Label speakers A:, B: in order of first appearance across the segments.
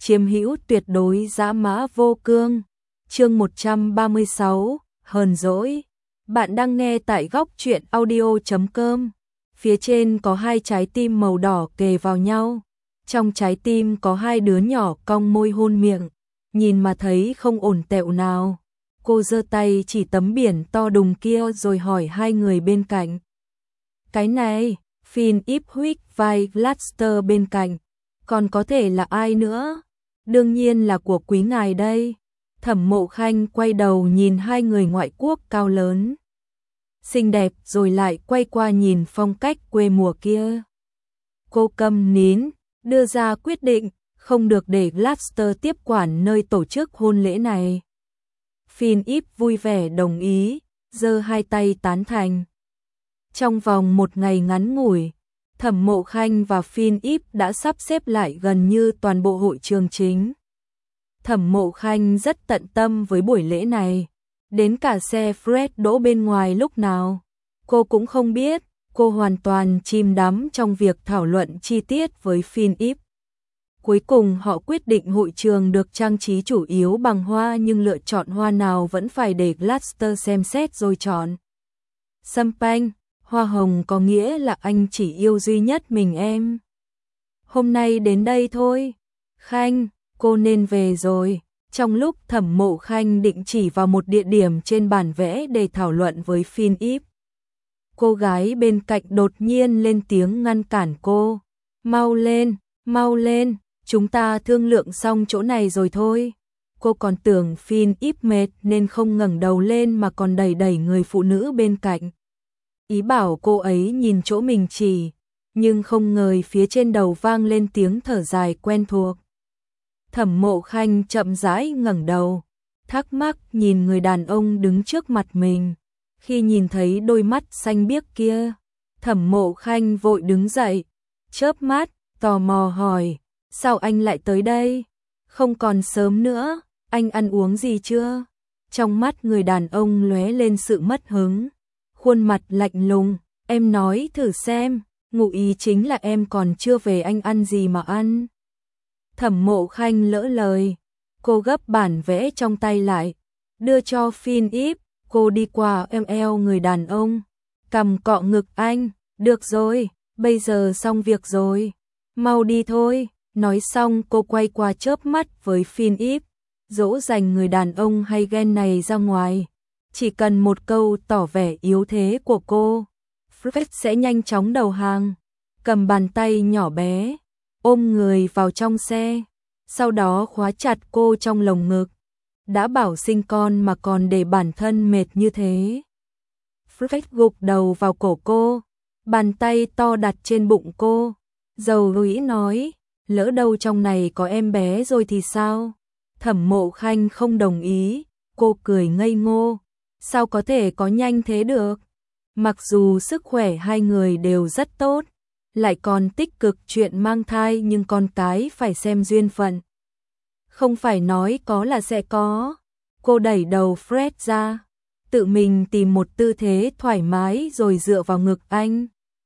A: chiếm hữu tuyệt đối dã mã vô cương. Chương 136, hờn dỗi. Bạn đang nghe tại góc truyện audio.com. Phía trên có hai trái tim màu đỏ kề vào nhau. Trong trái tim có hai đứa nhỏ cong môi hôn miệng. Nhìn mà thấy không ổn tẹo nào. Cô giơ tay chỉ tấm biển to đùng kia rồi hỏi hai người bên cạnh. Cái này, Finn Ipswich vai Gloucester bên cạnh. Còn có thể là ai nữa? Đương nhiên là của quý ngài đây. Thẩm Mộ Khanh quay đầu nhìn hai người ngoại quốc cao lớn, xinh đẹp rồi lại quay qua nhìn phong cách quê mùa kia. Cô câm nín, đưa ra quyết định, không được để Gloucester tiếp quản nơi tổ chức hôn lễ này. Finn Ip vui vẻ đồng ý, giơ hai tay tán thành. Trong vòng một ngày ngắn ngủi, Thẩm Mộ Khanh và Finn Ip đã sắp xếp lại gần như toàn bộ hội trường chính. Thẩm Mộ Khanh rất tận tâm với buổi lễ này, đến cả xe Fred đỗ bên ngoài lúc nào cô cũng không biết. Cô hoàn toàn chìm đắm trong việc thảo luận chi tiết với Finn Ip. Cuối cùng họ quyết định hội trường được trang trí chủ yếu bằng hoa, nhưng lựa chọn hoa nào vẫn phải để Gloucester xem xét rồi chọn. Champagne, hoa hồng có nghĩa là anh chỉ yêu duy nhất mình em. Hôm nay đến đây thôi. Khanh, cô nên về rồi. Trong lúc Thẩm Mộ Khanh định chỉ vào một địa điểm trên bản vẽ để thảo luận với Finn Ip, cô gái bên cạnh đột nhiên lên tiếng ngăn cản cô. Mau lên, chúng ta thương lượng xong chỗ này rồi thôi. Cô còn tưởng Finn Ip mệt nên không ngẩng đầu lên mà còn đẩy đẩy người phụ nữ bên cạnh. Ý bảo cô ấy nhìn chỗ mình chỉ, nhưng không ngờ phía trên đầu vang lên tiếng thở dài quen thuộc. Thẩm Mộ Khanh chậm rãi ngẩng đầu, thắc mắc nhìn người đàn ông đứng trước mặt mình. Khi nhìn thấy đôi mắt xanh biếc kia, Thẩm Mộ Khanh vội đứng dậy, chớp mắt, tò mò hỏi, sao anh lại tới đây? Không còn sớm nữa, anh ăn uống gì chưa? Trong mắt người đàn ông lóe lên sự mất hứng, khuôn mặt lạnh lùng, em nói thử xem, ngụ ý chính là em còn chưa về, anh ăn gì mà ăn? Thẩm Mộ Khanh lỡ lời, cô gấp bản vẽ trong tay lại, đưa cho Finn Ip. Cô đi qua eo người đàn ông, cầm cọ ngực anh. Được rồi, bây giờ xong việc rồi, mau đi thôi. Nói xong cô quay qua chớp mắt với Finn Ip, dỗ dành người đàn ông hay ghen này ra ngoài. Chỉ cần một câu tỏ vẻ yếu thế của cô, Fred sẽ nhanh chóng đầu hàng. Cầm bàn tay nhỏ bé, ôm người vào trong xe, sau đó khóa chặt cô trong lồng ngực. Đã bảo sinh con mà còn để bản thân mệt như thế. Fred gục đầu vào cổ cô, bàn tay to đặt trên bụng cô. Dầu dĩ nói, lỡ đâu trong này có em bé rồi thì sao? Thẩm Mộ Khanh không đồng ý, cô cười ngây ngô. Sao có thể có nhanh thế được? Mặc dù sức khỏe hai người đều rất tốt, lại còn tích cực chuyện mang thai, nhưng con cái phải xem duyên phận. Không phải nói có là sẽ có. Cô đẩy đầu Fred ra, tự mình tìm một tư thế thoải mái rồi dựa vào ngực anh.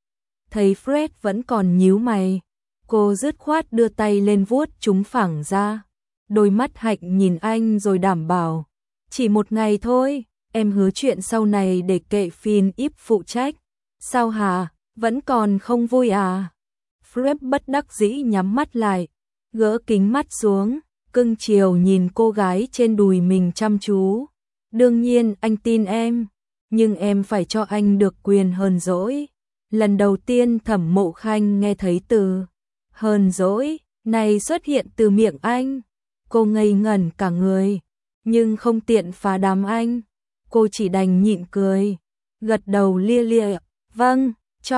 A: Thấy Fred vẫn còn nhíu mày, cô dứt khoát đưa tay lên vuốt chúng phẳng ra. Đôi mắt hạnh nhìn anh rồi đảm bảo, chỉ một ngày thôi, em hứa chuyện sau này để kệ Finn Ip phụ trách. Sao hả, vẫn còn không vui à? Fred bất đắc dĩ nhắm mắt lại, gỡ kính mắt xuống, cưng chiều nhìn cô gái trên đùi mình chăm chú. Đương nhiên anh tin em, nhưng em phải cho anh được quyền hờn dỗi. Lần đầu tiên Thẩm Mộ Khanh nghe thấy từ hờn dỗi này xuất hiện từ miệng anh. Cô ngây ngẩn cả người, nhưng không tiện phá đám anh. Cô chỉ đành nhịn cười, gật đầu lia lịa. Vâng, cho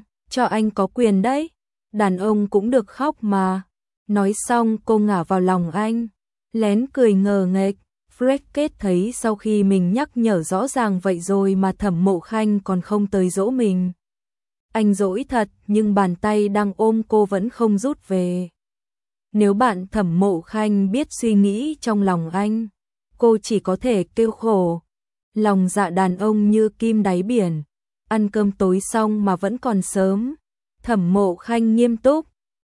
A: anh có quyền đấy. Đàn ông cũng được khóc mà. Nói xong cô ngả vào lòng anh, lén cười ngờ nghệch. Fred kết thấy sau khi mình nhắc nhở rõ ràng vậy rồi mà Thẩm Mộ Khanh còn không tới dỗ mình. Anh dỗi thật, nhưng bàn tay đang ôm cô vẫn không rút về. Nếu bạn Thẩm Mộ Khanh biết suy nghĩ trong lòng anh, cô chỉ có thể kêu khổ. Lòng dạ đàn ông như kim đáy biển. Ăn cơm tối xong mà vẫn còn sớm. Thẩm Mộ Khanh nghiêm túc,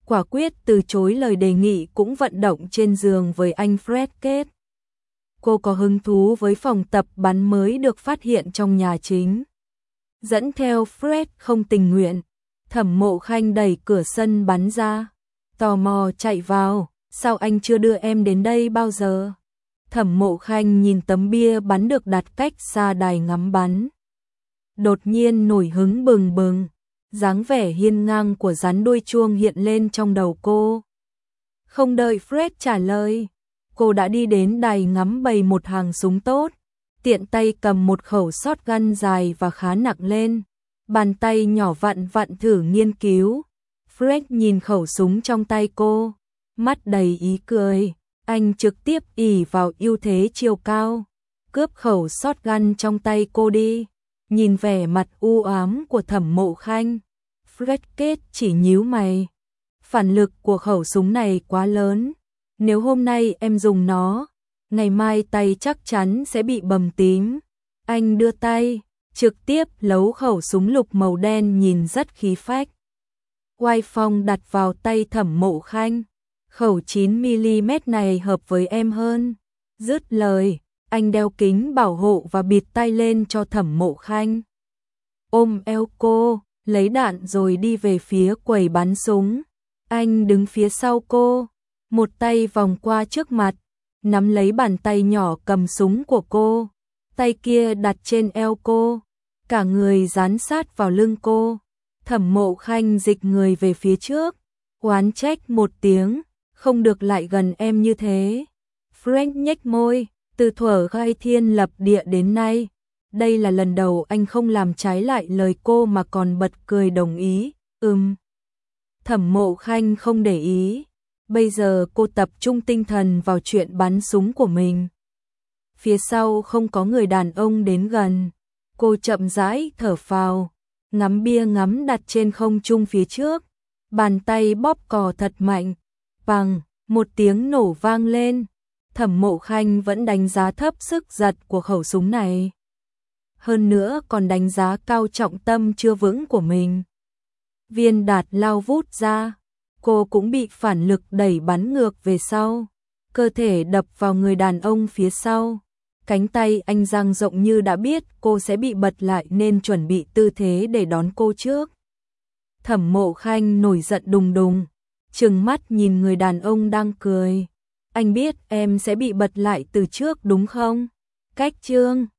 A: quả quyết từ chối lời đề nghị cũng vận động trên giường với anh Fred Kết. Cô có hứng thú với phòng tập bắn mới được phát hiện trong nhà chính. Dẫn theo Fred không tình nguyện, Thẩm Mộ Khanh đẩy cửa sân bắn ra, tò mò chạy vào, sao anh chưa đưa em đến đây bao giờ? Thẩm Mộ Khanh nhìn tấm bia bắn được đặt cách xa đài ngắm bắn. Đột nhiên nổi hứng bừng bừng, dáng vẻ hiên ngang của rắn đuôi chuông hiện lên trong đầu cô. Không đợi Fred trả lời, cô đã đi đến đài ngắm bày một hàng súng tốt, tiện tay cầm một khẩu shotgun dài và khá nặng lên, bàn tay nhỏ vặn vặn thử nghiên cứu. Fred nhìn khẩu súng trong tay cô, mắt đầy ý cười, anh trực tiếp ỷ vào ưu thế chiều cao, cướp khẩu shotgun trong tay cô đi. Nhìn vẻ mặt u ám của Thẩm Mộ Khanh, Fred Kết chỉ nhíu mày. Phản lực của khẩu súng này quá lớn, nếu hôm nay em dùng nó, ngày mai tay chắc chắn sẽ bị bầm tím. Anh đưa tay, trực tiếp lấu khẩu súng lục màu đen nhìn rất khí phách. Oai phong đặt vào tay Thẩm Mộ Khanh, khẩu 9mm này hợp với em hơn. Dứt lời, anh đeo kính bảo hộ và bịt tay lên cho Thẩm Mộ Khanh. Ôm eo cô, lấy đạn rồi đi về phía quầy bắn súng. Anh đứng phía sau cô, một tay vòng qua trước mặt, nắm lấy bàn tay nhỏ cầm súng của cô, tay kia đặt trên eo cô, cả người dán sát vào lưng cô. Thẩm Mộ Khanh dịch người về phía trước, oán trách một tiếng, không được lại gần em như thế. Frank nhếch môi, từ thuở khai thiên lập địa đến nay, đây là lần đầu anh không làm trái lại lời cô mà còn bật cười đồng ý. Thẩm Mộ Khanh không để ý, bây giờ cô tập trung tinh thần vào chuyện bắn súng của mình. Phía sau không có người đàn ông đến gần, cô chậm rãi thở phào, ngắm bia ngắm đặt trên không trung phía trước, bàn tay bóp cò thật mạnh, bằng một tiếng nổ vang lên. Thẩm Mộ Khanh vẫn đánh giá thấp sức giật của khẩu súng này, hơn nữa còn đánh giá cao trọng tâm chưa vững của mình. Viên đạn lao vút ra, cô cũng bị phản lực đẩy bắn ngược về sau, cơ thể đập vào người đàn ông phía sau. Cánh tay anh dang rộng như đã biết cô sẽ bị bật lại nên chuẩn bị tư thế để đón cô trước. Thẩm Mộ Khanh nổi giận đùng đùng, trừng mắt nhìn người đàn ông đang cười. Anh biết em sẽ bị bật lại từ trước đúng không? Cách chương